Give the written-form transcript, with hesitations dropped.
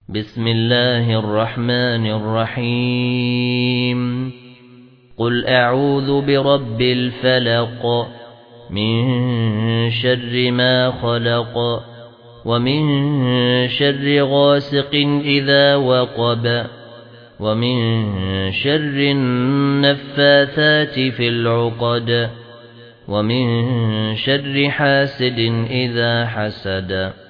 بسم الله الرحمن الرحيم قل أعوذ برب الفلق من شر ما خلق ومن شر غاسق إذا وقب ومن شر النفاثات في العقد ومن شر حاسد إذا حسد